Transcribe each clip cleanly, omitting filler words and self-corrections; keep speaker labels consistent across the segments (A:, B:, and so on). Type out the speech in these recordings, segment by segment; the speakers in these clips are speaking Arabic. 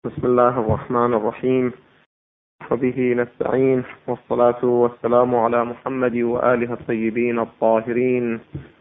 A: بسم الله الرحمن الرحيم، وبه نستعين، والصلاة والسلام على محمد وآله الطيبين الطاهرين.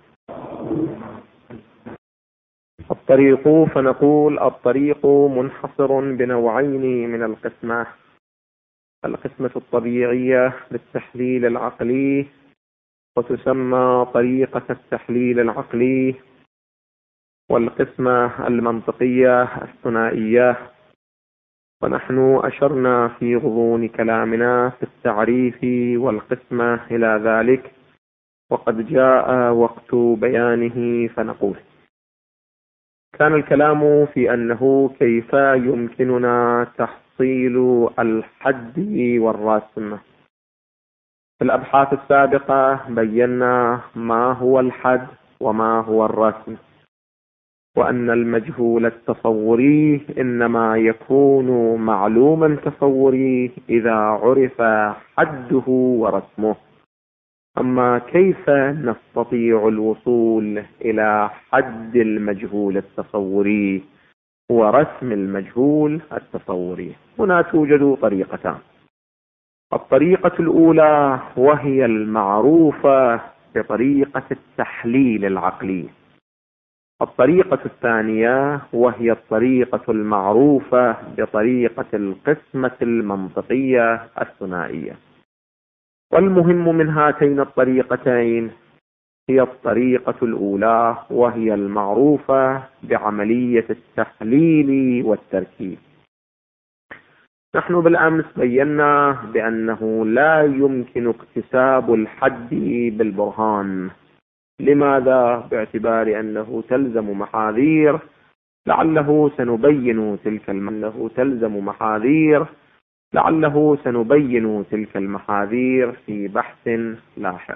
A: الطريق، فنقول الطريق منحصر بنوعين من القسمة: القسمة الطبيعية بالتحليل العقلي، وتسمى طريقة التحليل العقلي، والقسمة المنطقية الثنائية. ونحن أشرنا في غضون كلامنا في التعريف والقسمة إلى ذلك، وقد جاء وقت بيانه، فنقول: كان الكلام في أنه كيف يمكننا تحصيل الحد والرسم. في الأبحاث السابقة بينا ما هو الحد وما هو الرسم، وأن المجهول التصوري إنما يكون معلوما تصوري إذا عرف حده ورسمه. أما كيف نستطيع الوصول إلى حد المجهول التصوري ورسم المجهول التصوري؟ هنا توجد طريقتان: الطريقة الأولى وهي المعروفة بطريقة التحليل العقلي، الطريقة الثانية وهي الطريقة المعروفة بطريقة القسمة المنطقية الثنائية. والمهم من هاتين الطريقتين هي الطريقة الأولى، وهي المعروفة بعملية التحليل والتركيب. نحن بالأمس بينا بأنه لا يمكن اكتساب الحد بالبرهان. لماذا؟ باعتبار أنه تلزم محاذير، لعله سنبين تلك المحاذير في بحث لاحق.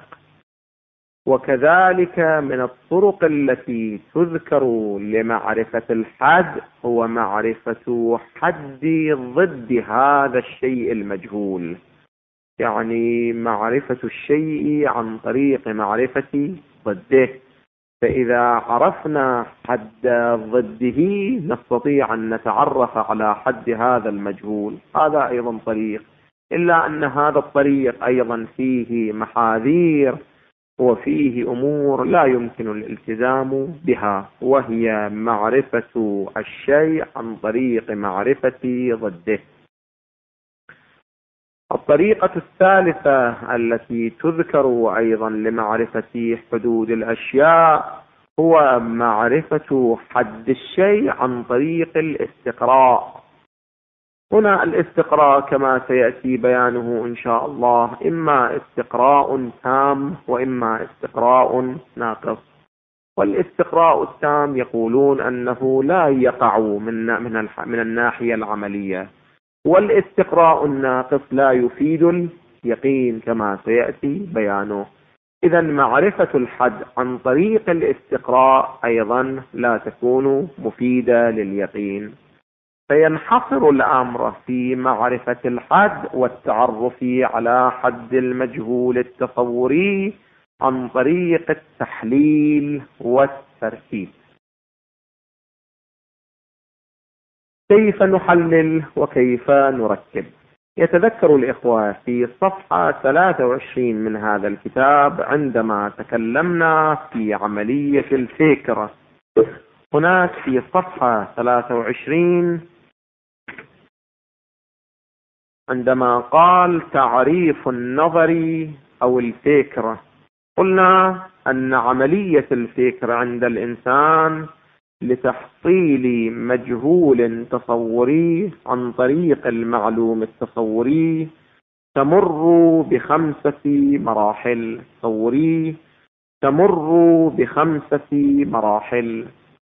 A: وكذلك من الطرق التي تذكر لمعرفة الحد هو معرفة حد ضد هذا الشيء المجهول، يعني معرفة الشيء عن طريق معرفة ضده. فإذا عرفنا حد ضده نستطيع أن نتعرف على حد هذا المجهول. هذا أيضا طريق، إلا أن هذا الطريق أيضا فيه محاذير وفيه أمور لا يمكن الالتزام بها، وهي معرفة الشيء عن طريق معرفة ضده. الطريقة الثالثة التي تذكر أيضا لمعرفة حدود الأشياء هو معرفة حد الشيء عن طريق الاستقراء. هنا الاستقراء كما سيأتي بيانه إن شاء الله إما استقراء تام وإما استقراء ناقص. والاستقراء التام يقولون أنه لا يقع من الناحية العملية، والاستقراء الناقص لا يفيد اليقين كما سيأتي بيانه. إذا معرفة الحد عن طريق الاستقراء أيضا لا تكون مفيدة لليقين. فينحصر الأمر في معرفة الحد والتعرف على حد المجهول التصوري عن طريق التحليل والتركيب. كيف نحلل وكيف نركب؟ يتذكر الإخوة في صفحة 23 من هذا الكتاب عندما تكلمنا في عملية الفكرة. هناك في صفحة 23 عندما قال تعريف النظري أو الفكرة، قلنا أن عملية الفكرة عند الإنسان لتحصيل مجهول تصوري عن طريق المعلوم التصوري تمر ب5 مراحل.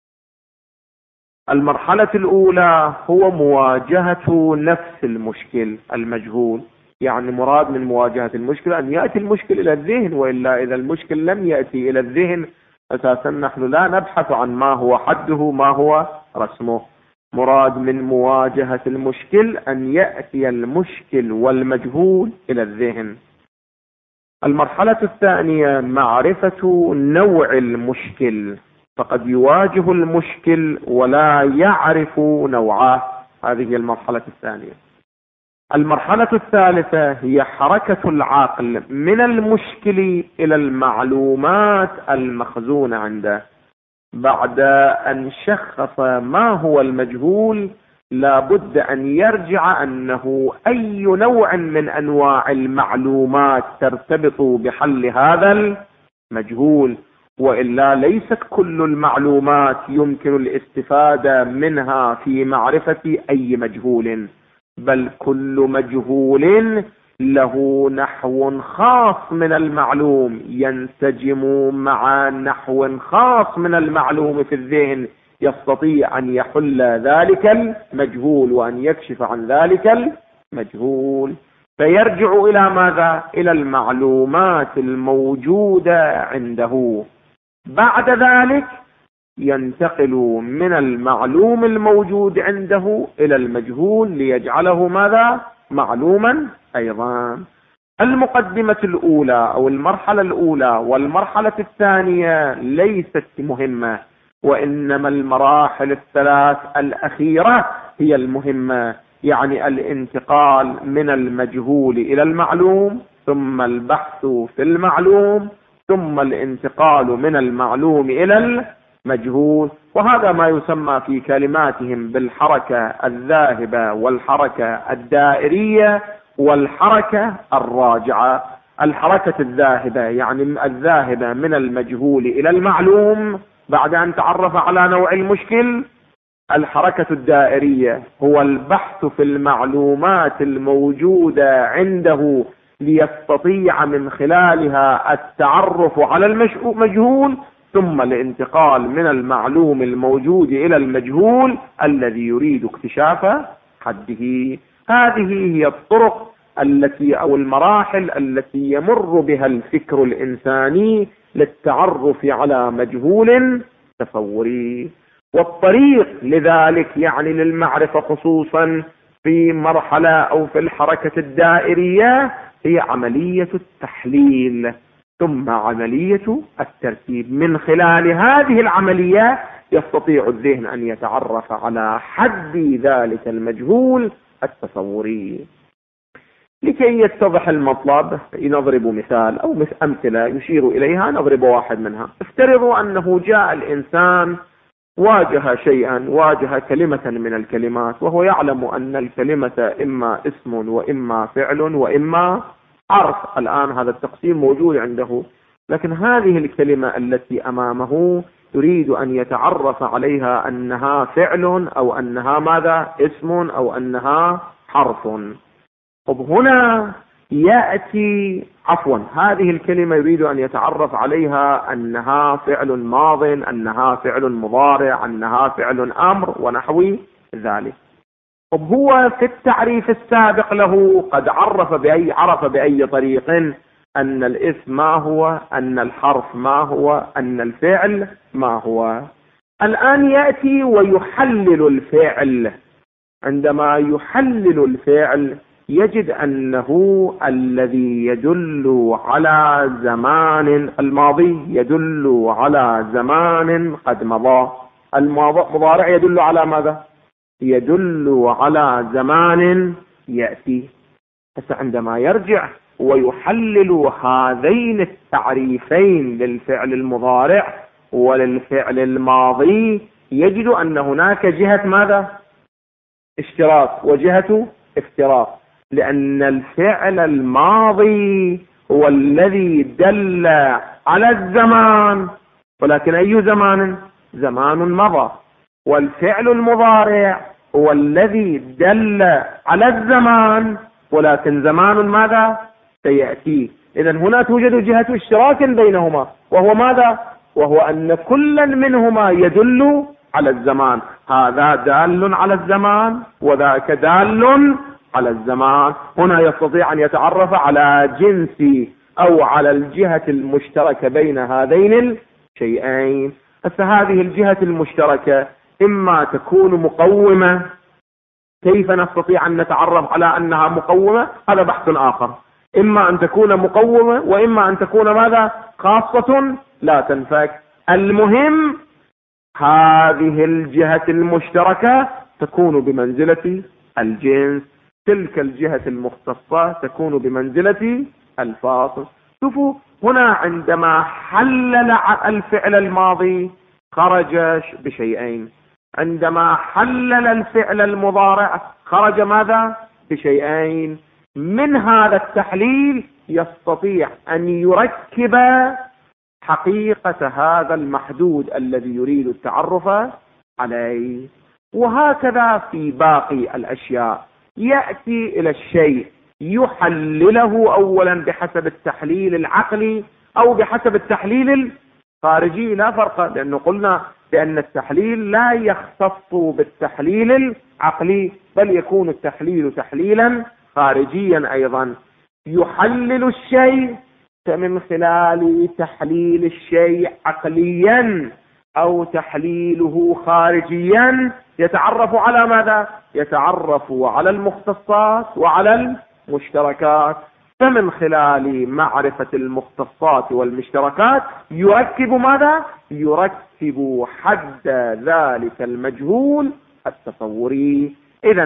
A: المرحلة الأولى هو مواجهة نفس المشكل المجهول، يعني مراد من مواجهة المشكل أن يأتي المشكل إلى الذهن، وإلا إذا المشكل لم يأتي إلى الذهن أساسا نحن لا نبحث عن ما هو حده ما هو رسمه. مراد من مواجهة المشكل أن يأتي المشكل والمجهول إلى الذهن. المرحلة الثانية معرفة نوع المشكل، فقد يواجه المشكل ولا يعرف نوعه، هذه هي المرحلة الثانية. المرحلة الثالثة هي حركة العقل من المشكل إلى المعلومات المخزونة عنده. بعد أن شخص ما هو المجهول، لابد أن يرجع أنه أي نوع من أنواع المعلومات ترتبط بحل هذا المجهول، وإلا ليست كل المعلومات يمكن الاستفادة منها في معرفة أي مجهول، بل كل مجهول له نحو خاص من المعلوم ينسجم مع نحو خاص من المعلوم في الذهن، يستطيع أن يحل ذلك المجهول وأن يكشف عن ذلك المجهول. فيرجع إلى ماذا؟ إلى المعلومات الموجودة عنده. بعد ذلك ينتقل من المعلوم الموجود عنده إلى المجهول ليجعله ماذا؟ معلوما أيضا. المقدمة الأولى أو المرحلة الأولى والمرحلة الثانية ليست مهمة، وإنما المراحل الثلاث الأخيرة هي المهمة، يعني الانتقال من المجهول إلى المعلوم، ثم البحث في المعلوم، ثم الانتقال من المعلوم إلى المجهول. وهذا ما يسمى في كلماتهم بالحركة الذاهبة والحركة الدائرية والحركة الراجعة. الحركة الذاهبة يعني الذاهبة من المجهول إلى المعلوم بعد أن تعرف على نوع المشكل. الحركة الدائرية هو البحث في المعلومات الموجودة عنده ليستطيع من خلالها التعرف على المجهول، ثم الانتقال من المعلوم الموجود إلى المجهول الذي يريد اكتشاف حده. هذه هي الطرق التي أو المراحل التي يمر بها الفكر الإنساني للتعرف على مجهول تصوري. والطريق لذلك يعني للمعرفة خصوصا في مرحلة أو في الحركة الدائرية هي عملية التحليل ثم عملية الترتيب. من خلال هذه العملية يستطيع الذهن أن يتعرف على حد ذلك المجهول التصوري. لكي يتضح المطلب نضرب مثال أو أمثلة يشير إليها، نضرب واحد منها. افترضوا أنه جاء الإنسان واجه شيئا، واجه كلمة من الكلمات، وهو يعلم أن الكلمة إما اسم وإما فعل وإما حرف. الآن هذا التقسيم موجود عنده، لكن هذه الكلمة التي أمامه يريد أن يتعرف عليها أنها فعل أو أنها ماذا؟ اسم أو أنها حرف. طب هنا يأتي هذه الكلمة يريد أن يتعرف عليها أنها فعل ماض، أنها فعل مضارع، أنها فعل أمر ونحو ذلك. طب هو في التعريف السابق له قد عرف بأي طريق أن الاسم ما هو، أن الحرف ما هو، أن الفعل ما هو. الآن يأتي ويحلل الفعل. عندما يحلل الفعل يجد أنه الذي يدل على زمان الماضي يدل على زمان قد مضى. المضارع يدل على ماذا؟ يدل على زمان يأتي. عندما يرجع ويحلل هذين التعريفين للفعل المضارع وللفعل الماضي يجد أن هناك جهة ماذا؟ اشتراك وجهة افتراق، لأن الفعل الماضي هو الذي دل على الزمان، ولكن أي زمان؟ زمان مضى. والفعل المضارع هو الذي دل على الزمان، ولكن زمان ماذا؟ سيأتي. إذن هنا توجد جهة اشتراك بينهما، وهو ماذا؟ وهو أن كل منهما يدل على الزمان. هذا دال على الزمان وذاك دال على الزمان. هنا يستطيع أن يتعرف على جنس أو على الجهة المشتركة بين هذين الشيئين. هذه الجهة المشتركة إما تكون مقومة. كيف نستطيع أن نتعرف على أنها مقومة؟ هذا بحث آخر. إما أن تكون مقومة وإما أن تكون ماذا؟ خاصة لا تنفك. المهم هذه الجهة المشتركة تكون بمنزلة الجنس، تلك الجهة المختصة تكون بمنزلة الفاصل. شوفوا هنا عندما حلل الفعل الماضي خرج بشيئين، عندما حلل الفعل المضارع خرج ماذا؟ بشيئين. من هذا التحليل يستطيع أن يركب حقيقة هذا المحدود الذي يريد التعرف عليه. وهكذا في باقي الأشياء، يأتي إلى الشيء يحلله أولا بحسب التحليل العقلي أو بحسب التحليل الخارجي، لا فرق، لأنه قلنا بأن التحليل لا يختص بالتحليل العقلي، بل يكون التحليل تحليلا خارجيا أيضا. يحلل الشيء فمن خلال تحليل الشيء عقليا أو تحليله خارجيا يتعرف على ماذا؟ يتعرف على المختصات وعلى المشتركات. فمن خلال معرفة المختصات والمشتركات يركب ماذا؟ يركب حد ذلك المجهول التصوري. إذن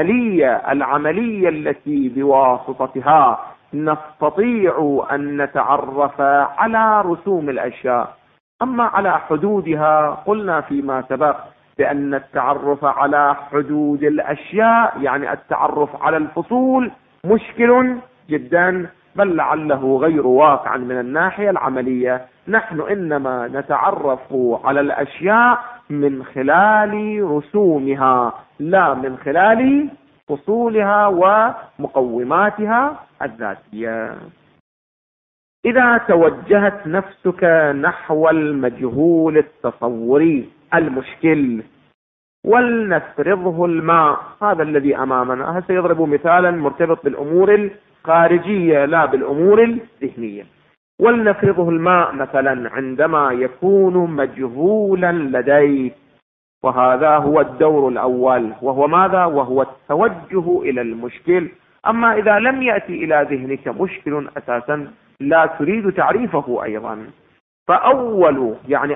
A: العملية التي بواسطتها نستطيع أن نتعرف على رسوم الأشياء. أما على حدودها قلنا فيما سبق بأن التعرف على حدود الأشياء يعني التعرف على الفصول مشكل جدا، بل لعله غير واقع من الناحية العملية. نحن إنما نتعرف على الأشياء من خلال رسومها لا من خلال فصولها ومقوماتها الذاتية. إذا توجهت نفسك نحو المجهول التصوري المشكل ولنفرضه الماء، هذا الذي أمامنا، سيضرب مثالا مرتبط بالأمور الخارجية لا بالأمور الذهنية. ولنفرضه الماء مثلا عندما يكون مجهولا لديك، وهذا هو الدور الأول، وهو ماذا؟ وهو التوجه إلى المشكل. أما إذا لم يأتي إلى ذهنك مشكل أساسا لا تريد تعريفه أيضا، فأول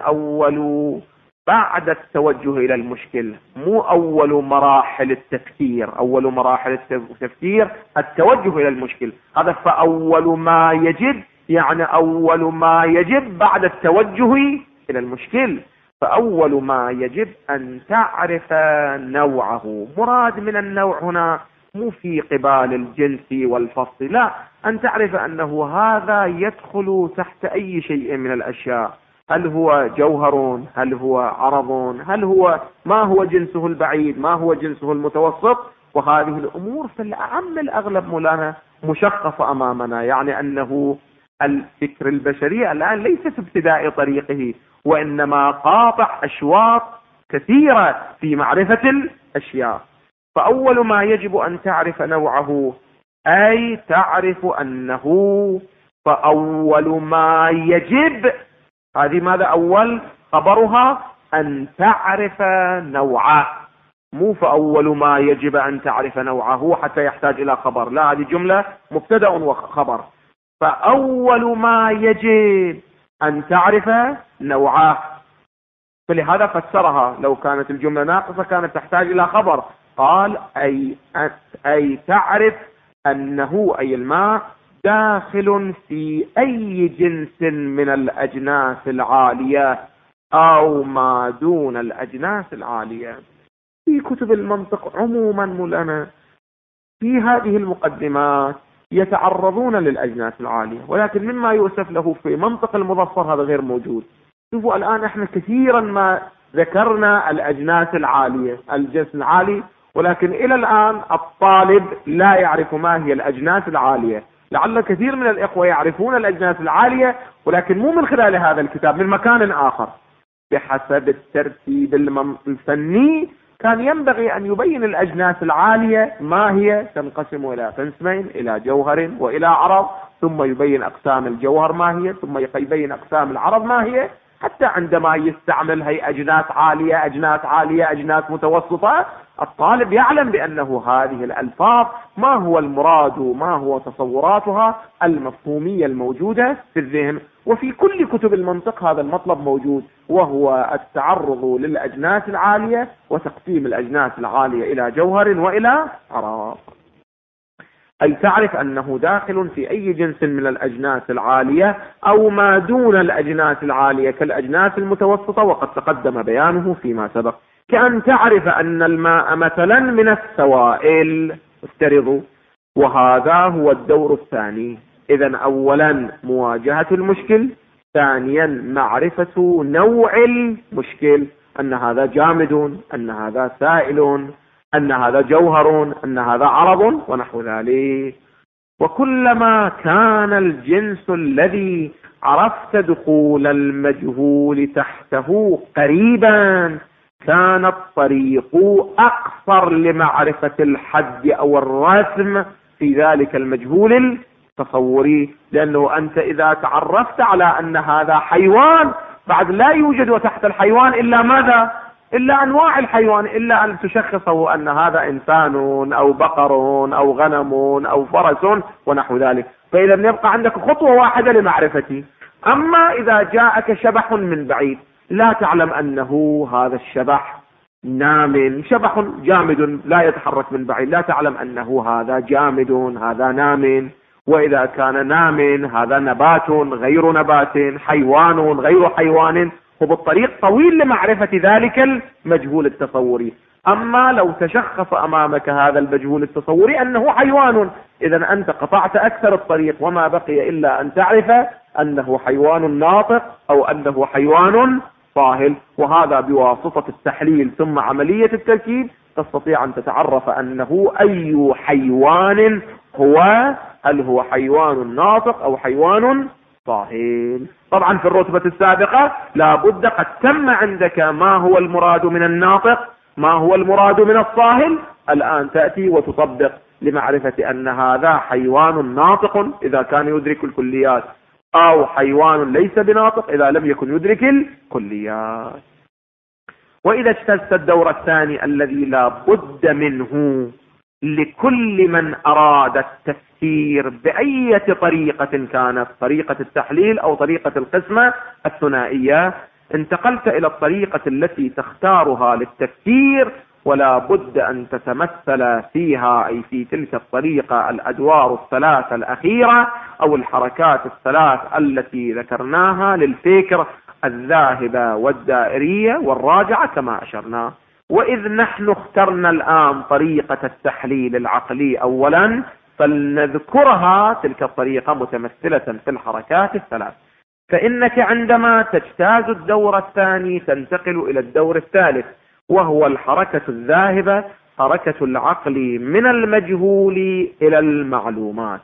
A: بعد التوجه إلى المشكل، مو أول مراحل التفكير. أول مراحل التفكير التوجه إلى المشكل، هذا فأول ما يجب، يعني أول ما يجب بعد التوجه إلى المشكل. فأول ما يجب أن تعرف نوعه. مراد من النوع هنا مو في قبال الجنس والفصل، لا، أن تعرف أنه هذا يدخل تحت أي شيء من الأشياء. هل هو جوهر؟ هل هو عرض؟ ما هو جنسه البعيد؟ ما هو جنسه المتوسط؟ وهذه الأمور في الأعم الأغلب مولانا مشخصة أمامنا، يعني أنه الفكر البشري الآن ليس في ابتداء طريقه، وإنما قاطع أشواط كثيرة في معرفة الأشياء. فأول ما يجب أن تعرف نوعه، أي تعرف أنه فأول ما يجب، هذه ماذا؟ أول خبرها أن تعرف نوعه، مو فأول ما يجب أن تعرف نوعه حتى يحتاج إلى خبر، لا، هذه جملة مبتدأ وخبر. فأول ما يجب أن تعرف نوعه، فلهذا فسرها، لو كانت الجملة ناقصة كانت تحتاج إلى خبر. قال أي تعرف أنه أي الماء داخل في أي جنس من الأجناس العالية أو ما دون الأجناس العالية. في كتب المنطق عموما مولانا في هذه المقدمات يتعرضون للأجناس العالية، ولكن مما يؤسف له في منطق المظفر هذا غير موجود. شوفوا الآن احنا كثيرا ما ذكرنا الأجناس العالية، الجنس العالي، ولكن إلى الآن الطالب لا يعرف ما هي الأجناس العالية. لعل كثير من الإخوة يعرفون الأجناس العالية، ولكن مو من خلال هذا الكتاب، من مكان آخر. بحسب الترتيب الفني كان ينبغي أن يبين الأجناس العالية ما هي، تنقسم إلى قسمين، إلى جوهر وإلى عرض، ثم يبين أقسام الجوهر ما هي، ثم يبين أقسام العرض ما هي، حتى عندما يستعمل هي أجناس عالية أجناس عالية أجناس متوسطة، الطالب يعلم بأنه هذه الألفاظ ما هو المراد، ما هو تصوراتها المفهومية الموجودة في الذهن. وفي كل كتب المنطق هذا المطلب موجود، وهو التعرض للأجناس العالية وتقسيم الأجناس العالية إلى جوهر وإلى عراق، أي تعرف أنه داخل في أي جنس من الأجناس العالية أو ما دون الأجناس العالية كالأجناس المتوسطة، وقد تقدم بيانه فيما سبق. كأن تعرف أن الماء مثلا من السوائل، افترضوا، وهذا هو الدور الثاني. إذن أولا مواجهة المشكل، ثانيا معرفة نوع المشكل، أن هذا جامد، أن هذا سائل، أن هذا جوهر، أن هذا عرض ونحو ذلك. وكلما كان الجنس الذي عرفت دخول المجهول تحته قريبا كان الطريق أقصر لمعرفة الحد أو الرسم في ذلك المجهول التصوري، لأنه أنت إذا تعرفت على أن هذا حيوان، بعد لا يوجد تحت الحيوان إلا ماذا؟ إلا أنواع الحيوان، إلا أن تشخصه أن هذا إنسان أو بقر أو غنم أو فرس ونحو ذلك. فإذا يبقى عندك خطوة واحدة لمعرفته. أما إذا جاءك شبح من بعيد لا تعلم أنه هذا الشبح نام، شبح جامد لا يتحرك من بعيد، لا تعلم أنه هذا جامد هذا نام. وإذا كان نام هذا نبات غير نبات، حيوان غير حيوان، وبالطريق طويل لمعرفة ذلك المجهول التصوري. أما لو تشخص أمامك هذا المجهول التصوري أنه حيوان، إذا أنت قطعت أكثر الطريق، وما بقي إلا أن تعرف أنه حيوان ناطق أو أنه حيوان صاهل. وهذا بواسطة التحليل ثم عملية التركيب تستطيع أن تتعرف أنه أي حيوان هو، هل هو حيوان ناطق أو حيوان صاهل. طبعا في الرتبة السابقة لابد قد تم عندك ما هو المراد من الناطق، ما هو المراد من الصاهل، الآن تأتي وتطبق لمعرفة أن هذا حيوان ناطق إذا كان يدرك الكليات، أو حيوان ليس بناطق إذا لم يكن يدرك الكليات. وإذا اجتزت الدور الثاني الذي لا بد منه لكل من أراد التفسير بأي طريقة كانت، طريقة التحليل أو طريقة القسمة الثنائية، انتقلت إلى الطريقة التي تختارها للتفسير، ولا بد أن تتمثل فيها أي في تلك الطريقة الأدوار الثلاثة الأخيرة أو الحركات الثلاث التي ذكرناها للفكر، الذاهبة والدائرية والراجعة كما أشرنا. وإذ نحن اخترنا الآن طريقة التحليل العقلي أولا، فلنذكرها تلك الطريقة متمثلة في الحركات الثلاث. فإنك عندما تجتاز الدور الثاني تنتقل إلى الدور الثالث، وهو الحركة الذاهبة، حركة العقل من المجهول إلى المعلومات.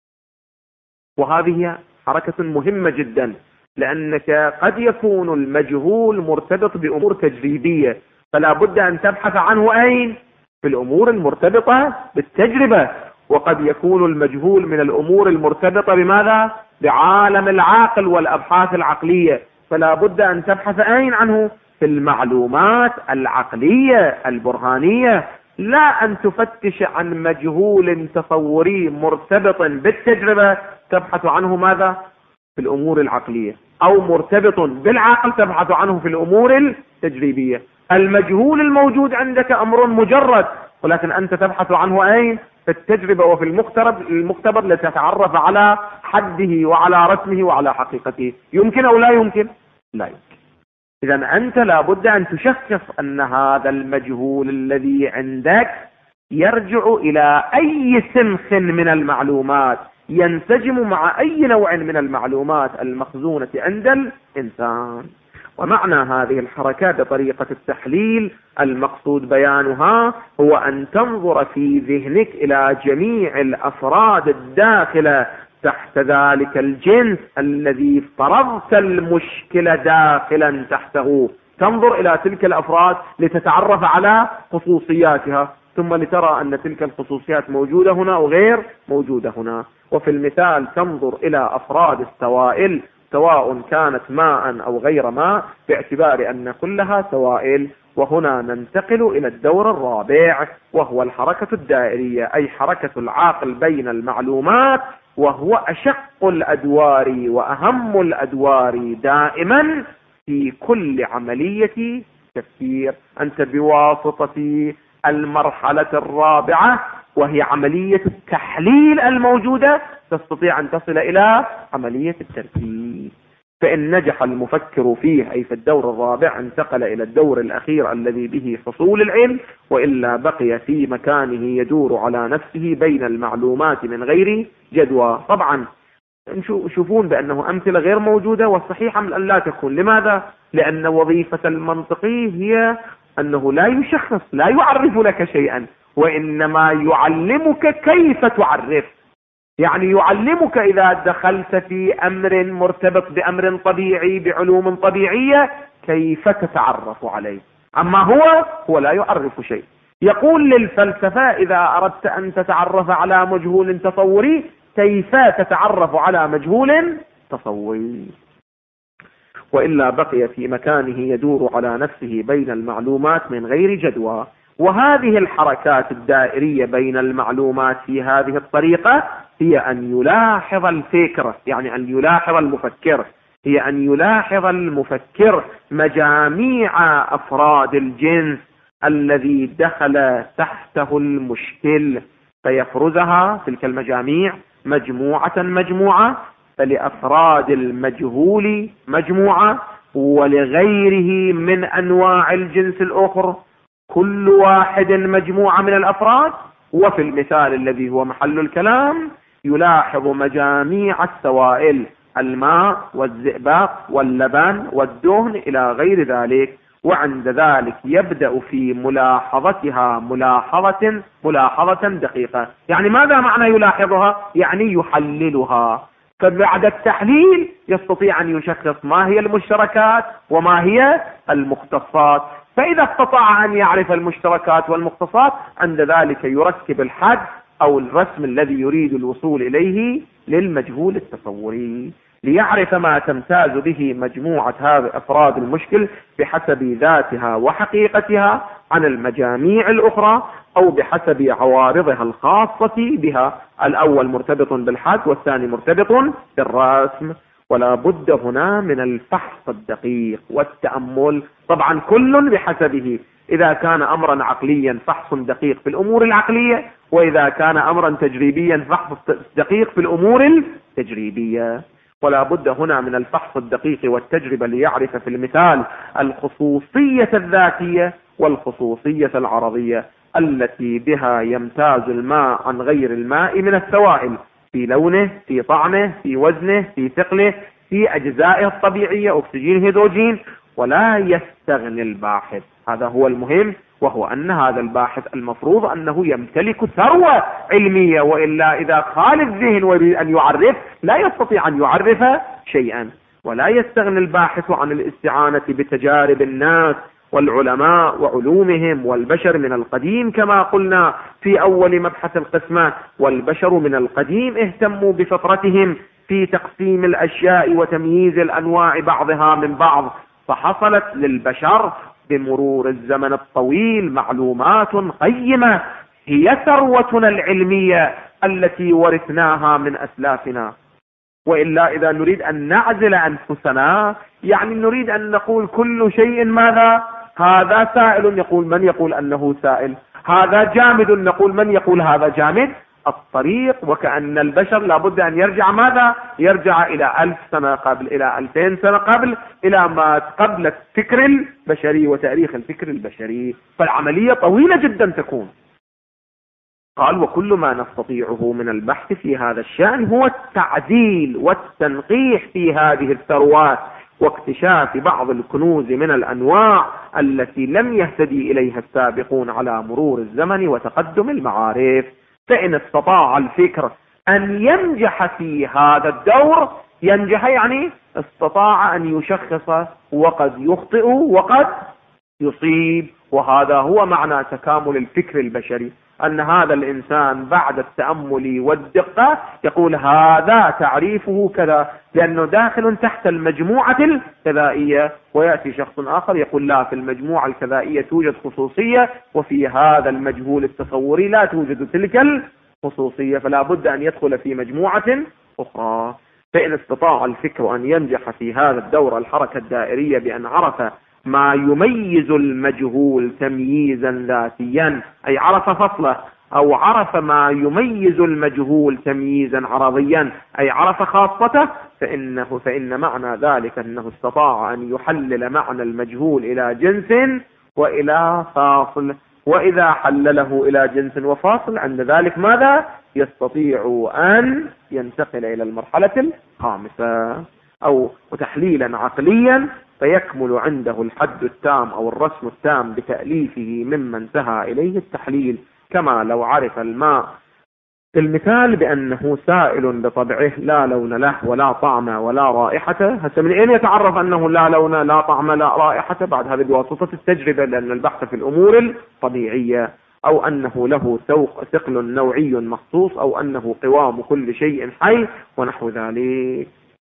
A: وهذه حركة مهمة جدا، لأنك قد يكون المجهول مرتبط بأمور تجريبية، فلا بد أن تبحث عنه أين؟ في الأمور المرتبطة بالتجربة. وقد يكون المجهول من الأمور المرتبطة بماذا؟ بعالم العقل والأبحاث العقلية، فلا بد أن تبحث أين عنه؟ في المعلومات العقلية البرهانية، لا أن تفتش عن مجهول تصوري مرتبط بالتجربة تبحث عنه ماذا؟ في الأمور العقلية، أو مرتبط بالعقل تبحث عنه في الأمور التجريبية. المجهول الموجود عندك أمر مجرد، ولكن أنت تبحث عنه أين؟ في التجربة وفي المختبر لتتعرف على حده وعلى رسمه وعلى حقيقته. يمكن أو لا يمكن؟ لا يمكن. إذا أنت لابد أن تشخص أن هذا المجهول الذي عندك يرجع إلى أي سمخ من المعلومات، ينسجم مع أي نوع من المعلومات المخزونة عند الإنسان. ومعنى هذه الحركات بطريقة التحليل المقصود بيانها هو أن تنظر في ذهنك إلى جميع الأفراد الداخلة تحت ذلك الجنس الذي فرضت المشكلة داخلا تحته، تنظر إلى تلك الأفراد لتتعرف على خصوصياتها، ثم لترى أن تلك الخصوصيات موجودة هنا وغير موجودة هنا. وفي المثال تنظر إلى أفراد السوائل سواء كانت ماء أو غير ماء، باعتبار أن كلها سوائل. وهنا ننتقل إلى الدور الرابع، وهو الحركة الدائرية، أي حركة العاقل بين المعلومات، وهو أشق الأدوار وأهم الأدوار دائما في كل عملية تفكير. أنت بواسطة المرحلة الرابعة وهي عملية التحليل الموجودة تستطيع أن تصل إلى عملية التركيب. فإن نجح المفكر فيه، أي في الدور الرابع، انتقل إلى الدور الأخير الذي به حصول العلم، وإلا بقي في مكانه يدور على نفسه بين المعلومات من غير جدوى. طبعا شوفون بأنه أمثلة غير موجودة، والصحيح أن لا تكون. لماذا؟ لأن وظيفة المنطقي هي أنه لا يشخص، لا يعرف لك شيئا، وإنما يعلمك كيف تعرف. يعني يعلمك إذا دخلت في أمر مرتبط بأمر طبيعي بعلوم طبيعية كيف تتعرف عليه. أما هو لا يعرف شيء. يقول للفلسفة إذا أردت أن تتعرف على مجهول تصوري كيف تتعرف على مجهول تصوري، وإلا بقي في مكانه يدور على نفسه بين المعلومات من غير جدوى. وهذه الحركات الدائرية بين المعلومات في هذه الطريقة هي أن يلاحظ الفكر، يعني أن يلاحظ المفكر، هي أن يلاحظ المفكر مجاميع أفراد الجنس الذي دخل تحته المشكل، فيفرزها تلك المجاميع مجموعة، فلأفراد المجهول مجموعة، ولغيره من أنواع الجنس الأخر كل واحد مجموعة من الأفراد. وفي المثال الذي هو محل الكلام يلاحظ مجاميع السوائل، الماء والزئبق واللبن والدهن إلى غير ذلك، وعند ذلك يبدأ في ملاحظتها ملاحظة دقيقة. يعني ماذا معنى يلاحظها؟ يعني يحللها. فبعد التحليل يستطيع أن يشخص ما هي المشتركات وما هي المختصات. فإذا استطاع أن يعرف المشتركات والمختصات عند ذلك يركب الحد أو الرسم الذي يريد الوصول إليه للمجهول التصوري، ليعرف ما تمتاز به مجموعة هذه أفراد المشكل بحسب ذاتها وحقيقتها عن المجاميع الأخرى، أو بحسب عوارضها الخاصة بها. الأول مرتبط بالحد والثاني مرتبط بالرسم. ولا بد هنا من الفحص الدقيق والتأمل، طبعا كل بحسبه. إذا كان أمرا عقليا فحص دقيق في الأمور العقلية، وإذا كان أمرا تجريبيا فحص دقيق في الأمور التجريبية. ولا بد هنا من الفحص الدقيق والتجربة ليعرف في المثال الخصوصية الذاتية والخصوصية العرضية التي بها يمتاز الماء عن غير الماء من السوائل، في لونه، في طعمه، في وزنه، في ثقله، في أجزائه الطبيعية، أكسجين، هيدروجين. ولا يستغني الباحث، هذا هو المهم، وهو أن هذا الباحث المفروض أنه يمتلك ثروة علمية، وإلا إذا خال الذهن ويريد أن يعرف لا يستطيع أن يعرف شيئا. ولا يستغني الباحث عن الاستعانة بتجارب الناس والعلماء وعلومهم والبشر من القديم، كما قلنا في أول مبحث القسمة. والبشر من القديم اهتموا بفطرتهم في تقسيم الأشياء وتمييز الأنواع بعضها من بعض، فحصلت للبشر بمرور الزمن الطويل معلومات قيمة هي ثروتنا العلمية التي ورثناها من أسلافنا. وإلا إذا نريد أن نعزل أنفسنا، يعني نريد أن نقول كل شيء ماذا؟ هذا سائل، يقول من يقول أنه سائل. هذا جامد، نقول من يقول هذا جامد. الطريق وكأن البشر لابد أن يرجع ماذا؟ يرجع إلى 1000 سنة قبل، إلى 2000 سنة قبل، إلى ما قبل الفكر البشري وتاريخ الفكر البشري. فالعملية طويلة جدا تكون. قال وكل ما نستطيعه من البحث في هذا الشأن هو التعديل والتنقيح في هذه الثروات، واكتشاف بعض الكنوز من الأنواع التي لم يهتدي إليها السابقون على مرور الزمن وتقدم المعارف. فإن استطاع الفكر أن ينجح في هذا الدور، ينجح يعني استطاع أن يشخص وقد يخطئ وقد يصيب، وهذا هو معنى تكامل الفكر البشري. أن هذا الإنسان بعد التأمل والدقة يقول هذا تعريفه كذا لأنه داخل تحت المجموعة الكذائية، ويأتي شخص آخر يقول لا، في المجموعة الكذائية توجد خصوصية وفي هذا المجهول التصوري لا توجد تلك الخصوصية، فلا بد أن يدخل في مجموعة أخرى. فإن استطاع الفكر أن ينجح في هذا الدور الحركة الدائرية بأن عرف ما يميز المجهول تمييزا ذاتيا، أي عرف فصله، أو عرف ما يميز المجهول تمييزا عرضيا، أي عرف خاصته، فإن معنى ذلك أنه استطاع أن يحلل معنى المجهول إلى جنس وإلى فاصل. وإذا حلله إلى جنس وفاصل عند ذلك ماذا؟ يستطيع أن ينتقل إلى المرحلة الخامسة أو تحليلا عقليا، فيكمل عنده الحد التام أو الرسم التام بتأليفه مما انتهى إليه التحليل. كما لو عرف الماء في المثال بأنه سائل بطبعه لا لون له ولا طعم ولا رائحة، هسه من أين يتعرف أنه لا لون لا طعم لا رائحة؟ بعد هذه بواسطة التجربة، لأن البحث في الأمور الطبيعية، أو أنه له ثقل نوعي مخصوص، أو أنه قوام كل شيء حي ونحو ذلك.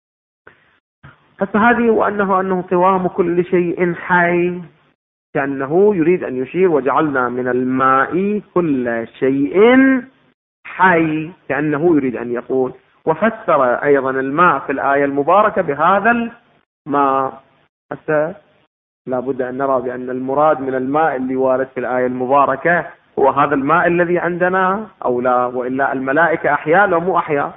A: هذه وأنه قوام كل شيء حي، كأنه يريد أن يشير وجعلنا من الماء كل شيء حي، كأنه يريد أن يقول. وفسر أيضا الماء في الآية المباركة بهذا الماء. لا بد أن نرى بأن المراد من الماء اللي وارد في الآية المباركة هو هذا الماء الذي عندنا أو لا، وإلا الملائكة أحياء لو مو أحياء؟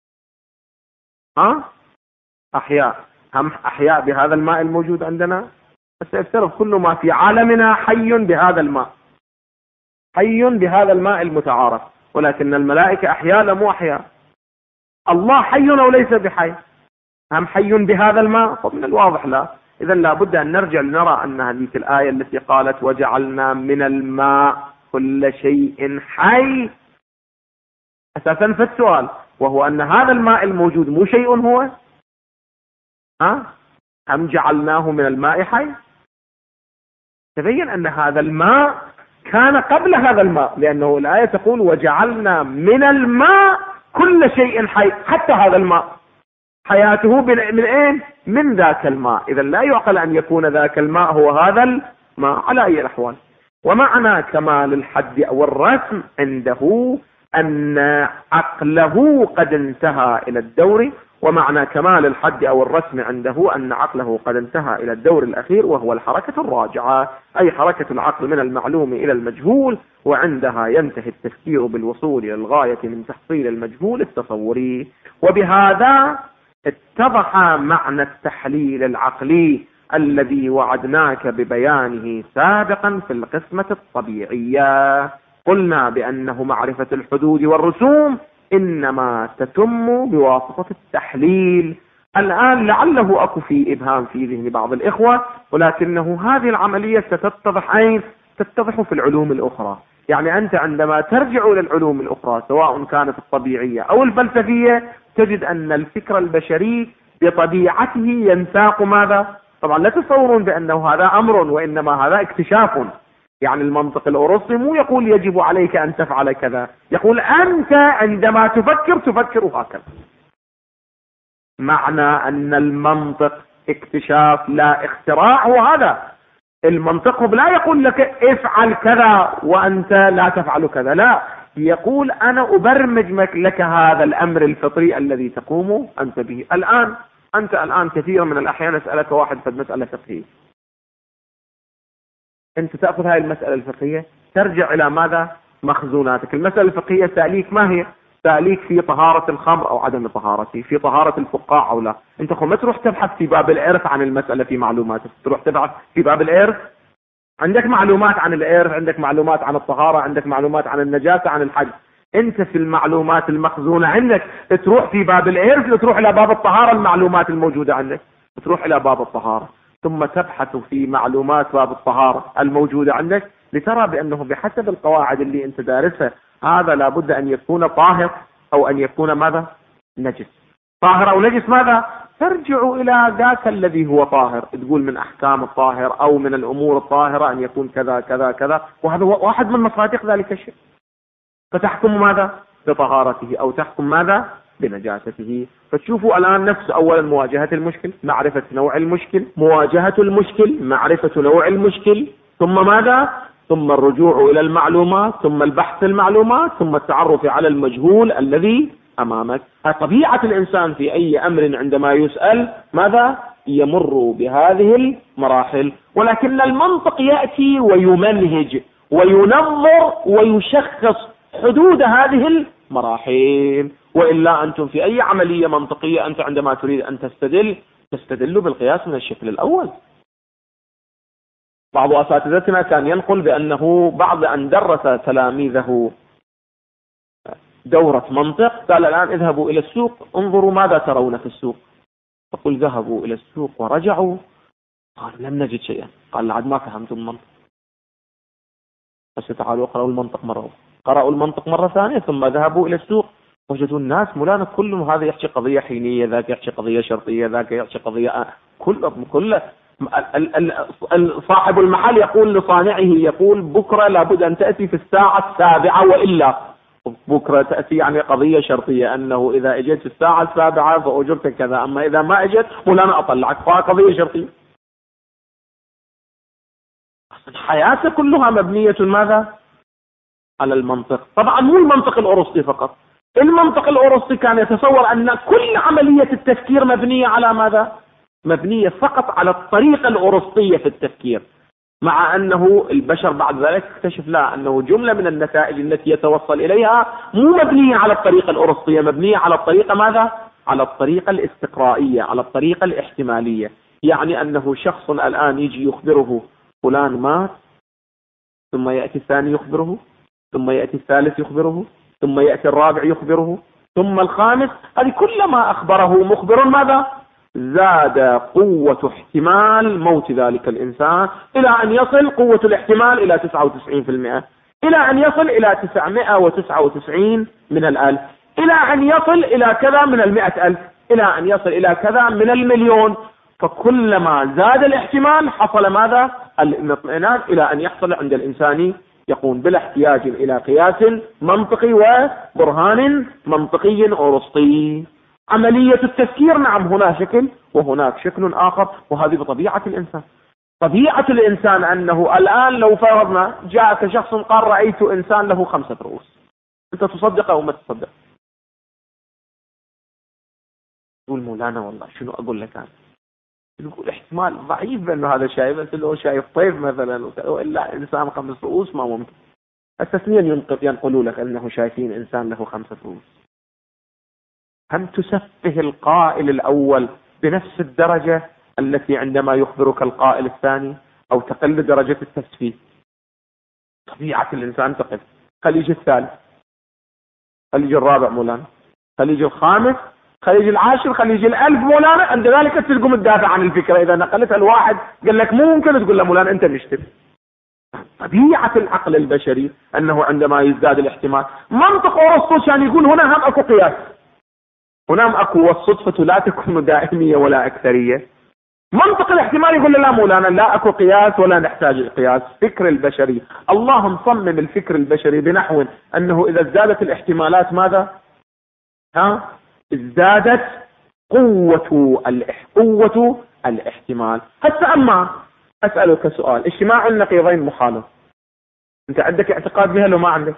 A: أحياء، هم أحياء بهذا الماء الموجود عندنا. سيفترض كل ما في عالمنا حي بهذا الماء، حي بهذا الماء المتعارف، ولكن الملائكة أحياء لا مو أحياء. الله حي أو ليس بحي؟ هم حي بهذا الماء؟ فمن الواضح لا. إذا لا بد أن نرجع لنرى أن هذه الآية التي قالت وجعلنا من الماء كل شيء حي أساسا في السؤال، وهو أن هذا الماء الموجود مو شيء هو؟ أم جعلناه من الماء حي؟ تبين أن هذا الماء كان قبل هذا الماء، لأنه الآية تقول وجعلنا من الماء كل شيء حي، حتى هذا الماء حياته من أين؟ من ذاك الماء. إذا لا يعقل أن يكون ذاك الماء هو هذا الماء على أي الأحوال. ومعنى كمال الحد أو الرسم عنده أن عقله قد انتهى إلى الدور، ومعنى كمال الحد أو الرسم عنده أن عقله قد انتهى إلى الدور الأخير، وهو الحركة الراجعة، أي حركة العقل من المعلوم إلى المجهول، وعندها ينتهي التفكير بالوصول إلى الغاية من تحصيل المجهول التصوري. وبهذا اتضح معنى التحليل العقلي الذي وعدناك ببيانه سابقا في القسمة الطبيعية. قلنا بأنه معرفة الحدود والرسوم إنما تتم بواسطة التحليل. الآن لعله أكو في إبهام في ذهن بعض الإخوة، ولكنه هذه العملية ستتضح أين؟ تتضح في العلوم الأخرى. يعني أنت عندما ترجع إلى العلوم الأخرى سواء كانت الطبيعية أو الفلسفية تجد أن الفكر البشري بطبيعته ينساق ماذا؟ طبعا لا تتصورون بأنه هذا أمر، وإنما هذا اكتشاف. يعني المنطق الأوروسي مو يقول يجب عليك أن تفعل كذا، يقول أنت عندما تفكر هكذا. معنى أن المنطق اكتشاف لا اختراع، وهذا المنطق لا يقول لك افعل كذا وأنت لا تفعل كذا، لا، يقول أنا أبرمج لك هذا الأمر الفطري الذي تقوم أنت به. أنت الآن كثيرا من الأحيان أسألك واحد في مسألة فقهية، أنت تأخذ هذه المسألة الفقهية ترجع إلى ماذا؟ مخزوناتك. المسألة الفقهية تأليك ما هي؟ تأليك في طهارة الخمر أو عدم طهارته، في طهارة الفقاع أو لا. أنت ما تروح تبحث في باب الإرث عن المسألة في معلوماتك، تروح تبحث في باب الإرث، عندك معلومات عن الإرث، عندك معلومات عن الطهارة، عندك معلومات عن النجاسة، عن الحج. أنت في المعلومات المخزونة عندك تروح في باب الإرث، تروح إلى باب الطهارة، المعلومات الموجودة عندك تروح إلى باب الطهارة، ثم تبحث في معلومات باب الطهارة الموجودة عندك لترى بأنه بحسب القواعد اللي أنت دارسها هذا لابد أن يكون طاهر أو أن يكون ماذا؟ نجس. طاهر أو نجس ماذا؟ ترجع إلى ذاك الذي هو طاهر، تقول من أحكام الطاهر أو من الأمور الطاهرة أن يكون كذا كذا كذا، وهذا واحد من مصادق ذلك الشيء. فتحكم ماذا؟ بطهارته، أو تحكم ماذا؟ بنجاسته. فتشوفوا الآن نفس أولا مواجهة المشكل، معرفة نوع المشكل، مواجهة المشكل، معرفة نوع المشكل، ثم ماذا؟ ثم الرجوع إلى المعلومات، ثم البحث في المعلومات، ثم التعرف على المجهول الذي أمامك. طبيعة الإنسان في أي أمر عندما يسأل ماذا؟ يمر بهذه المراحل. ولكن المنطق يأتي ويمنهج وينظر ويشخص حدود هذه المراحل. وإلا أنتم في أي عملية منطقية أنت عندما تريد أن تستدل بالقياس من الشكل الأول. بعض أساتذتنا كان ينقل بأنه بعد أن درس تلاميذه دورة منطق قال الآن اذهبوا إلى السوق انظروا ماذا ترون في السوق. فقل ذهبوا إلى السوق ورجعوا قالوا لم نجد شيئا. قال لعد ما فهمتم المنطق، بس تعالوا اقرأوا المنطق مرة، قرأوا المنطق مرة ثانية، ثم ذهبوا إلى السوق وجدوا الناس مولانا كلهم هذا يحكي قضية حينية، ذاك يحكي قضية شرطية، ذاك يحكي قضية كل صاحب المحل يقول لصانعه يقول بكرة لابد أن تأتي في الساعة 7 وإلا بكرة تأتي يعني قضية شرطية أنه إذا اجت في الساعة 7 فأجرتك كذا، أما إذا ما اجت مولانا أطلعك، قضية شرطية. حياته كلها مبنية ماذا؟ على المنطق. طبعا مو المنطق الأرسطي فقط، المنطق الأرسطي كان يتصور أن كل عملية التفكير مبنية على ماذا؟ مبنية فقط على الطريقة الأرسطية في التفكير، مع أنه البشر بعد ذلك اكتشف لا، أنه جملة من النتائج التي يتوصل إليها مو مبنية على الطريقة الأرسطية، مبنية على الطريقة ماذا؟ على الطريقة الاستقرائية، على الطريقة الاحتمالية. يعني أنه شخص الآن يجي يخبره فلان مات، ثم يأتي الثاني يخبره، ثم يأتي الثالث يخبره، ثم يأتي الرابع يخبره، ثم الخامس. هذه كلما أخبره مخبر ماذا؟ زاد قوة احتمال موت ذلك الإنسان إلى أن يصل قوة الاحتمال إلى 99%، إلى أن يصل إلى 999 من 1000، إلى أن يصل إلى كذا من 100,000، إلى أن يصل إلى كذا من 1,000,000. فكلما زاد الاحتمال حصل ماذا؟ الاطمئنان إلى أن يحصل عند الإنسان يكون بلا احتياج إلى قياس منطقي وبرهان منطقي أرسطي. عملية التفكير نعم هنا شكل وهناك شكل آخر، وهذه بطبيعة الإنسان. طبيعة الإنسان أنه الآن لو فرضنا جاءك شخص قال رأيت إنسان له 5 رؤوس، أنت تصدق أو ما تصدق؟ تقول مولانا والله شنو أقول لك أنا؟ يقول احتمال ضعيف بأنه هذا شايف، بس لو شايف طيف مثلا، وإلا إنسان 5 رؤوس ما ممكن. التثنين ينقلوا لك أنه شايفين إنسان له 5 رؤوس. هم تسفه القائل الأول بنفس الدرجة التي عندما يخبرك القائل الثاني، أو تقل درجة التسفيه؟ طبيعة الإنسان تقل. خليج الثالث، خليج الرابع مولانا، خليج الخامس، خليج العاشر، خليج 1000 مولانا. عند ذلك تلقم تدافع عن الفكرة. إذا نقلتها الواحد قال لك مو ممكن، تقول له مولانا أنت مشتبه. طبيعة العقل البشري أنه عندما يزداد الاحتمال، منطق أرسطو كان يقول هنا هم أكو قياس، هنا أكو، والصدفة لا تكون دائمية ولا أكثرية. منطق الاحتمال يقول لا مولانا لا أكو قياس ولا نحتاج القياس. فكر البشري، الله مصمم الفكر البشري بنحو أنه إذا ازدادت الاحتمالات ماذا؟ ازدادت قوة الاحتمال. هسه أما أسألك سؤال، اجتماع النقيضين محال، أنت عندك اعتقاد بها لو ما عندك؟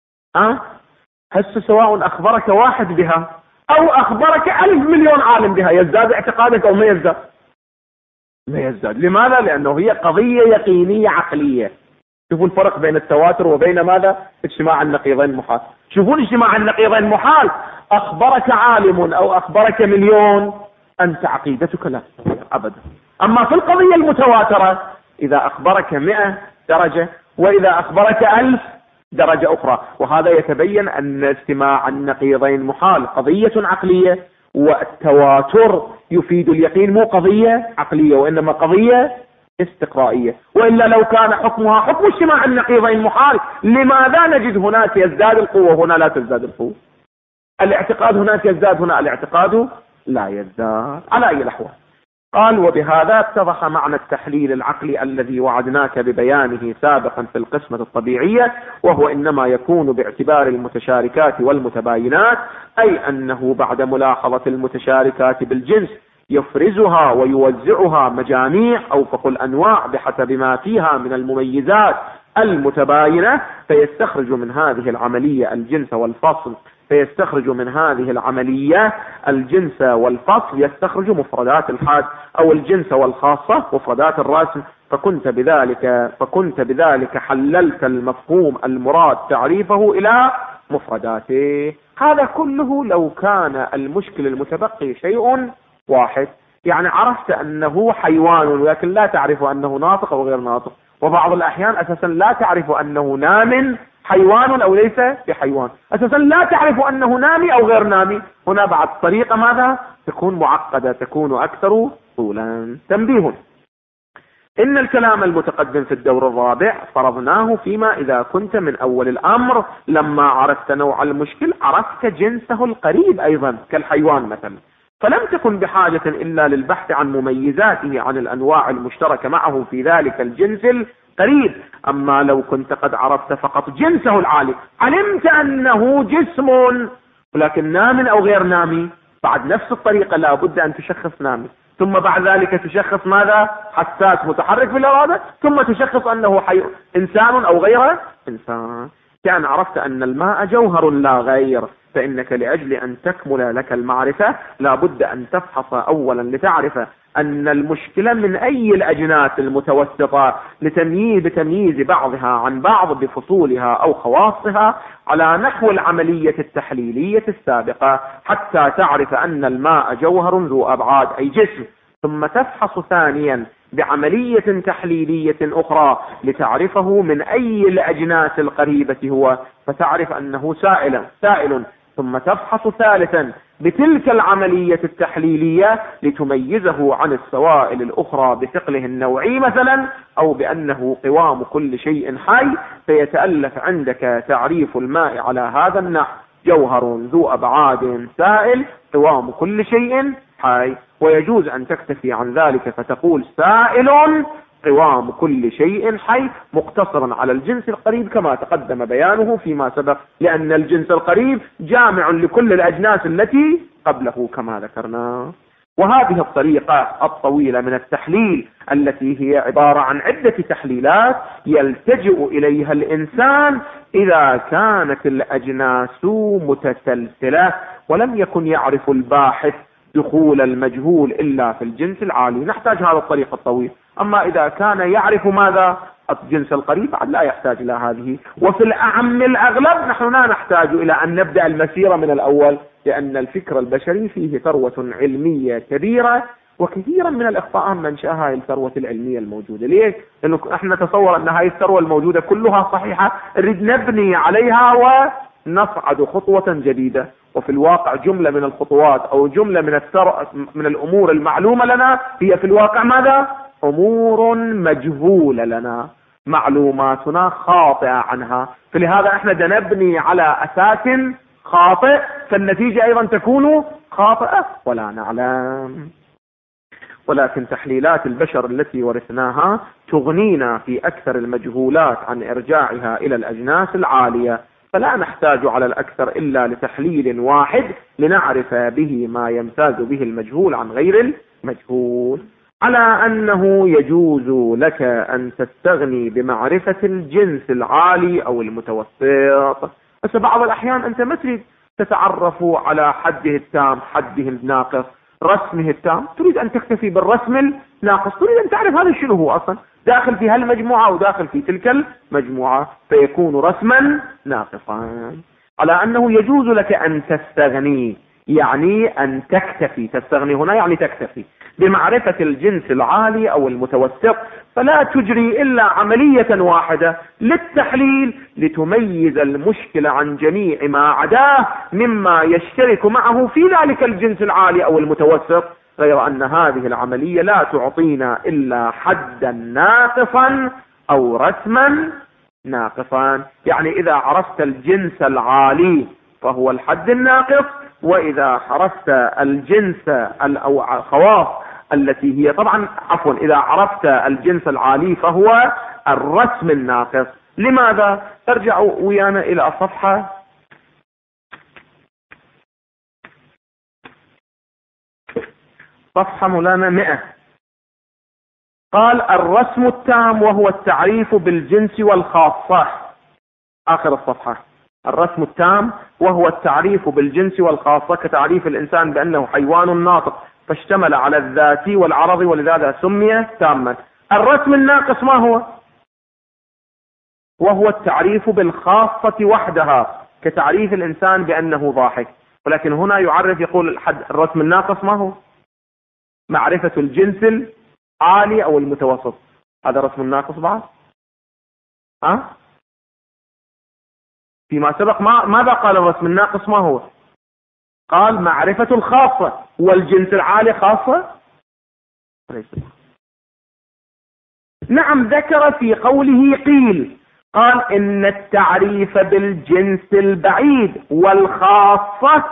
A: هسه سواء أخبرك واحد بها أو أخبرك 1,000,000,000 عالم بها، يزداد اعتقادك أو ما يزداد؟ ما يزداد. لماذا؟ لأنه هي قضية يقينية عقلية. شوفوا الفرق بين التواتر وبين ماذا؟ اجتماع النقيضين محال. شوفون اجتماع النقيضين محال، أخبرك عالم أو أخبرك 1,000,000 أنت عقيدتك لا تتغير أبدا. أما في القضية المتواترة إذا أخبرك 100 درجة، وإذا أخبرك 1000 درجة أخرى. وهذا يتبين أن اجتماع النقيضين محال، قضية عقلية، والتواتر يفيد اليقين، مو قضية عقلية وإنما قضية استقرائية. وإلا لو كان حكمها حكم اجتماع النقيضين محال، لماذا نجد هناك يزداد القوة هنا لا تزداد القوة؟ الاعتقاد هناك يزداد هنا الاعتقاد لا يزداد. على أي الأحوال قال: وبهذا اتضح معنى التحليل العقلي الذي وعدناك ببيانه سابقا في القسمة الطبيعية، وهو إنما يكون باعتبار المتشاركات والمتباينات، أي أنه بعد ملاحظة المتشاركات بالجنس يفرزها ويوزعها مجاميع أو فقل أنواع بحسب ما فيها من المميزات المتباينة، فيستخرج من هذه العملية الجنس والفصل يستخرج مفردات الحاد، أو الجنس والخاصة مفردات الرسم، فكنت بذلك حللت المفهوم المراد تعريفه إلى مفرداته. هذا كله لو كان المشكل المتبقي شيء واحد، يعني عرفت أنه حيوان ولكن لا تعرف أنه ناطق أو غير ناطق، وبعض الأحيان أساسا لا تعرف أنه نام حيوان أو ليس بحيوان، أساسا لا تعرف أنه نامي أو غير نامي. هنا بعد طريقة ماذا تكون معقدة، تكون أكثر طولا. تنبيه: إن الكلام المتقدم في الدور الرابع فرضناه فيما إذا كنت من أول الأمر لما عرفت نوع المشكل عرفت جنسه القريب أيضا كالحيوان مثلا، فلم تكن بحاجة إلا للبحث عن مميزاته عن الأنواع المشتركة معه في ذلك الجنس القريب. أما لو كنت قد عرفت فقط جنسه العالي، علمت أنه جسم ولكن نام أو غير نامي، بعد نفس الطريقة لا بد أن تشخص نامي، ثم بعد ذلك تشخص ماذا؟ حساس متحرك بالإرادة، ثم تشخص أنه إنسان أو غير إنسان. كأن عرفت أن الماء جوهر لا غير، فإنك لأجل أن تكمل لك المعرفة لا بد أن تفحص أولا لتعرف أن المشكلة من أي الأجناس المتوسطة، بتمييز بعضها عن بعض بفصولها أو خواصها على نحو العملية التحليلية السابقة، حتى تعرف أن الماء جوهر ذو أبعاد أي جسم، ثم تفحص ثانيا بعملية تحليلية أخرى لتعرفه من أي الأجناس القريبة هو، فتعرف أنه سائل، ثم تفحص ثالثا بتلك العملية التحليلية لتميزه عن السوائل الأخرى بثقله النوعي مثلا، أو بأنه قوام كل شيء حي، فيتألف عندك تعريف الماء على هذا النحو: جوهر ذو أبعاد سائل قوام كل شيء حي. ويجوز أن تكتفي عن ذلك فتقول سائل قوام كل شيء حي مقتصرا على الجنس القريب كما تقدم بيانه فيما سبق، لأن الجنس القريب جامع لكل الأجناس التي قبله كما ذكرنا. وهذه الطريقة الطويلة من التحليل التي هي عبارة عن عدة تحليلات يلتجئ إليها الإنسان إذا كانت الأجناس متسلسلة ولم يكن يعرف الباحث دخول المجهول إلا في الجنس العالي، نحتاج هذا الطريق الطويل. أما إذا كان يعرف ماذا؟ الجنس القريب لا يحتاج إلى هذه. وفي الأعم الأغلب نحن لا نحتاج إلى أن نبدأ المسيرة من الأول، لأن الفكر البشري فيه ثروة علمية كبيرة، وكثيرا من الإخطاء منشأ هاي الثروة العلمية الموجودة. ليه؟ لأنه احنا نتصور أن هاي الثروة الموجودة كلها صحيحة، نريد نبني عليها ونصعد خطوة جديدة، وفي الواقع جملة من الخطوات أو جملة من الأمور المعلومة لنا هي في الواقع ماذا؟ أمور مجهولة لنا، معلوماتنا خاطئة عنها، فلهذا احنا نبني على أساس خاطئ، فالنتيجة أيضا تكون خاطئة ولا نعلم. ولكن تحليلات البشر التي ورثناها تغنينا في أكثر المجهولات عن إرجاعها إلى الأجناس العالية، فلا نحتاج على الأكثر إلا لتحليل واحد لنعرف به ما يمتاز به المجهول عن غير المجهول. على أنه يجوز لك أن تستغني بمعرفة الجنس العالي أو المتوسط، بس بعض الأحيان أنت ما تريد تتعرف على حده التام حده الناقص رسمه التام، تريد أن تكتفي بالرسم الناقص، تريد أن تعرف هذا شنو هو أصلا، داخل في هالمجموعة أو داخل في تلك المجموعة، فيكون رسما ناقصا. على أنه يجوز لك أن تستغني، يعني أن تكتفي، تستغني هنا يعني تكتفي بمعرفة الجنس العالي أو المتوسط، فلا تجري إلا عملية واحدة للتحليل لتميز المشكلة عن جميع ما عداه مما يشترك معه في ذلك الجنس العالي أو المتوسط، غير أن هذه العملية لا تعطينا إلا حدا ناقصا أو رسما ناقصا. يعني إذا عرفت الجنس العالي فهو الحد الناقص، وإذا عرفت الجنس أو خواص التي هي طبعا عفوا إذا عرفت الجنس العالي فهو الرسم الناقص. لماذا؟ ارجعوا ويانا إلى الصفحة مولانا 100. قال الرسم التام وهو التعريف بالجنس والخاصة. آخر الصفحة. الرسم التام وهو التعريف بالجنس والخاصة كتعريف الإنسان بأنه حيوان ناطق فاشتمل على الذات والعرض ولذلك سمي تاما. الرسم الناقص ما هو؟ وهو التعريف بالخاصة وحدها كتعريف الإنسان بأنه ضاحك. ولكن هنا يعرف يقول الرسم الناقص ما هو؟ معرفة الجنس العالي أو المتوسط. هذا رسم الناقص بعد. فيما سبق ماذا قال الرسم الناقص ما هو؟ قال معرفة الخاصة والجنس العالي خاصة. نعم ذكر في قوله قيل قال إن التعريف بالجنس البعيد والخاصة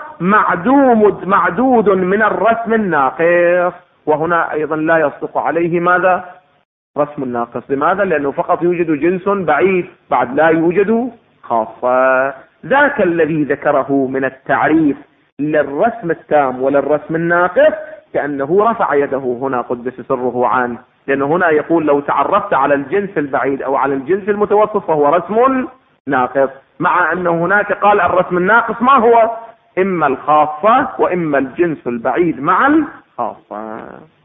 A: معدود من الرسم الناقص. وهنا أيضا لا يصدق عليه ماذا؟ رسم الناقص. لماذا؟ لأنه فقط يوجد جنس بعيد بعد لا يوجد خاصة. ذاك الذي ذكره من التعريف للرسم التام وللرسم الناقص كأنه رفع يده هنا قدس سره عنه، لأنه هنا يقول لو تعرفت على الجنس البعيد أو على الجنس المتوسط فهو رسم ناقص، مع أنه هناك قال الرسم الناقص ما هو؟ إما الخاصة وإما الجنس البعيد مع الخاصة.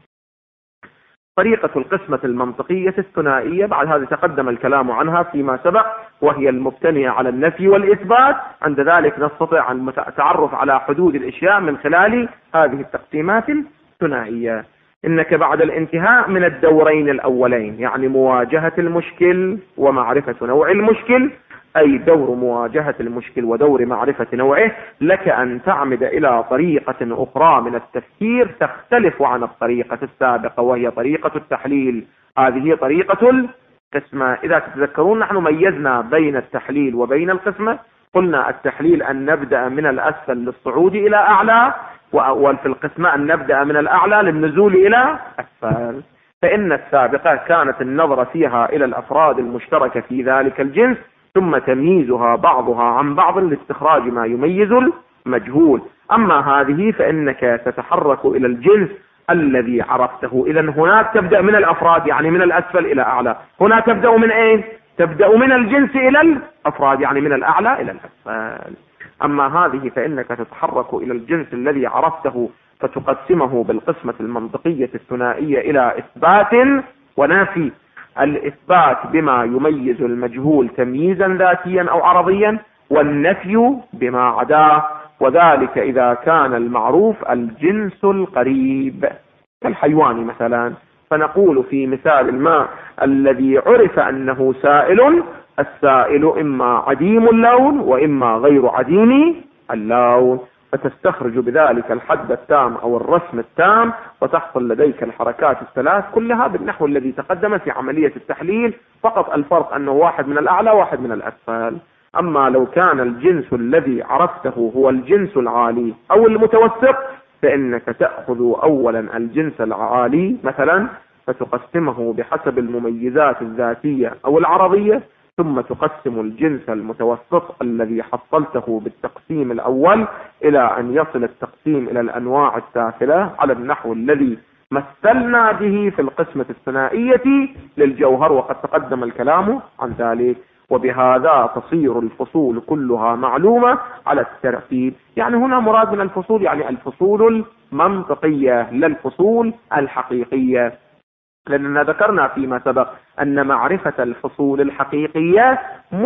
A: طريقة القسمة المنطقية الثنائية بعد هذا تقدم الكلام عنها فيما سبق، وهي المبتنية على النفي والإثبات. عند ذلك نستطيع التعرف على حدود الأشياء من خلال هذه التقسيمات الثنائية. إنك بعد الانتهاء من الدورين الأولين، يعني مواجهة المشكل ومعرفة نوع المشكل، أي دور مواجهة المشكل ودور معرفة نوعه، لك أن تعمد إلى طريقة أخرى من التفكير تختلف عن الطريقة السابقة، وهي طريقة التحليل. هذه هي طريقة القسمة. إذا تتذكرون نحن ميزنا بين التحليل وبين القسمة. قلنا التحليل أن نبدأ من الأسفل للصعود إلى أعلى، وفي القسمة أن نبدأ من الأعلى للنزول إلى أسفل. فإن السابقة كانت النظر فيها إلى الأفراد المشتركة في ذلك الجنس، ثم تمييزها بعضها عن بعض لاستخراج ما يميز المجهول. أما هذه فإنك تتحرك إلى الجنس الذي عرفته. إذا هناك تبدأ من الأفراد يعني من الأسفل إلى أعلى، هنا تبدأ من أين؟ تبدأ من الجنس إلى الأفراد يعني من الأعلى إلى الأسفل. أما هذه فإنك تتحرك إلى الجنس الذي عرفته فتقسمه بالقسمة المنطقية الثنائية إلى إثبات ونفي. الإثبات بما يميز المجهول تمييزا ذاتيا أو عرضيا، والنفي بما عداه، وذلك إذا كان المعروف الجنس القريب كالحيوان مثلا. فنقول في مثال الماء الذي عرف أنه سائل، السائل إما عديم اللون وإما غير عديم اللون، فتستخرج بذلك الحد التام أو الرسم التام، وتحصل لديك الحركات الثلاث كلها بالنحو الذي تقدم في عملية التحليل. فقط الفرق أنه واحد من الأعلى واحد من الأسفل. أما لو كان الجنس الذي عرفته هو الجنس العالي أو المتوسط، فإنك تأخذ أولا الجنس العالي مثلا فتقسمه بحسب المميزات الذاتية أو العرضية، ثم تقسم الجنس المتوسط الذي حصلته بالتقسيم الأول إلى أن يصل التقسيم إلى الأنواع السافلة على النحو الذي مثلنا به في القسمة الثنائية للجوهر، وقد تقدم الكلام عن ذلك. وبهذا تصير الفصول كلها معلومة على الترتيب. يعني هنا مراد من الفصول يعني الفصول المنطقية لا الفصول الحقيقية، لأننا ذكرنا فيما سبق أن معرفة الفصول الحقيقية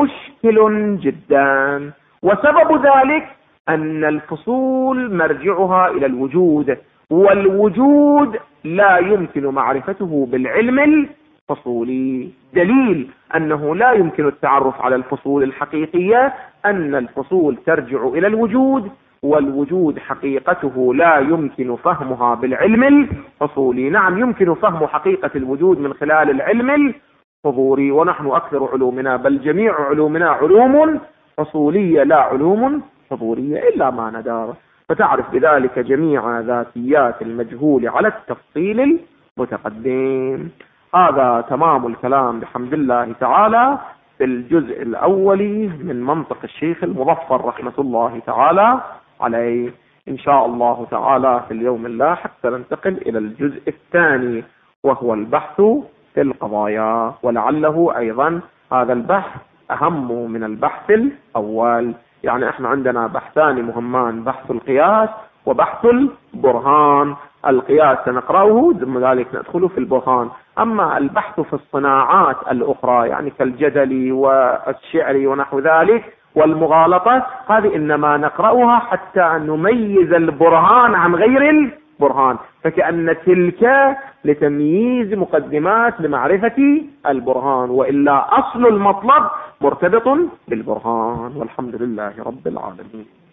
A: مشكل جدا، وسبب ذلك أن الفصول مرجعها إلى الوجود، والوجود لا يمكن معرفته بالعلم الفصولي. دليل أنه لا يمكن التعرف على الفصول الحقيقية أن الفصول ترجع إلى الوجود، والوجود حقيقته لا يمكن فهمها بالعلم الفصولي. نعم يمكن فهم حقيقة الوجود من خلال العلم الحضوري، ونحن أكثر علومنا بل جميع علومنا علوم فصولية لا علوم حضورية إلا ما ندار. فتعرف بذلك جميع ذاتيات المجهول على التفصيل المتقدم. هذا تمام الكلام بحمد الله تعالى في الجزء الأول من منطق الشيخ المظفر رحمة الله تعالى عليه. إن شاء الله تعالى في اليوم اللاحق سننتقل إلى الجزء الثاني وهو البحث في القضايا، ولعله أيضا هذا البحث أهم من البحث الأول. يعني احنا عندنا بحثان مهمان، بحث القياس وبحث البرهان. القياس سنقرأه ثم ذلك ندخل في البرهان. أما البحث في الصناعات الأخرى يعني كالجدل والشعر ونحو ذلك والمغالطة، هذه إنما نقرأها حتى نميز البرهان عن غير البرهان، فكأن تلك لتمييز مقدمات لمعرفة البرهان، وإلا أصل المطلب مرتبط بالبرهان. والحمد لله رب العالمين.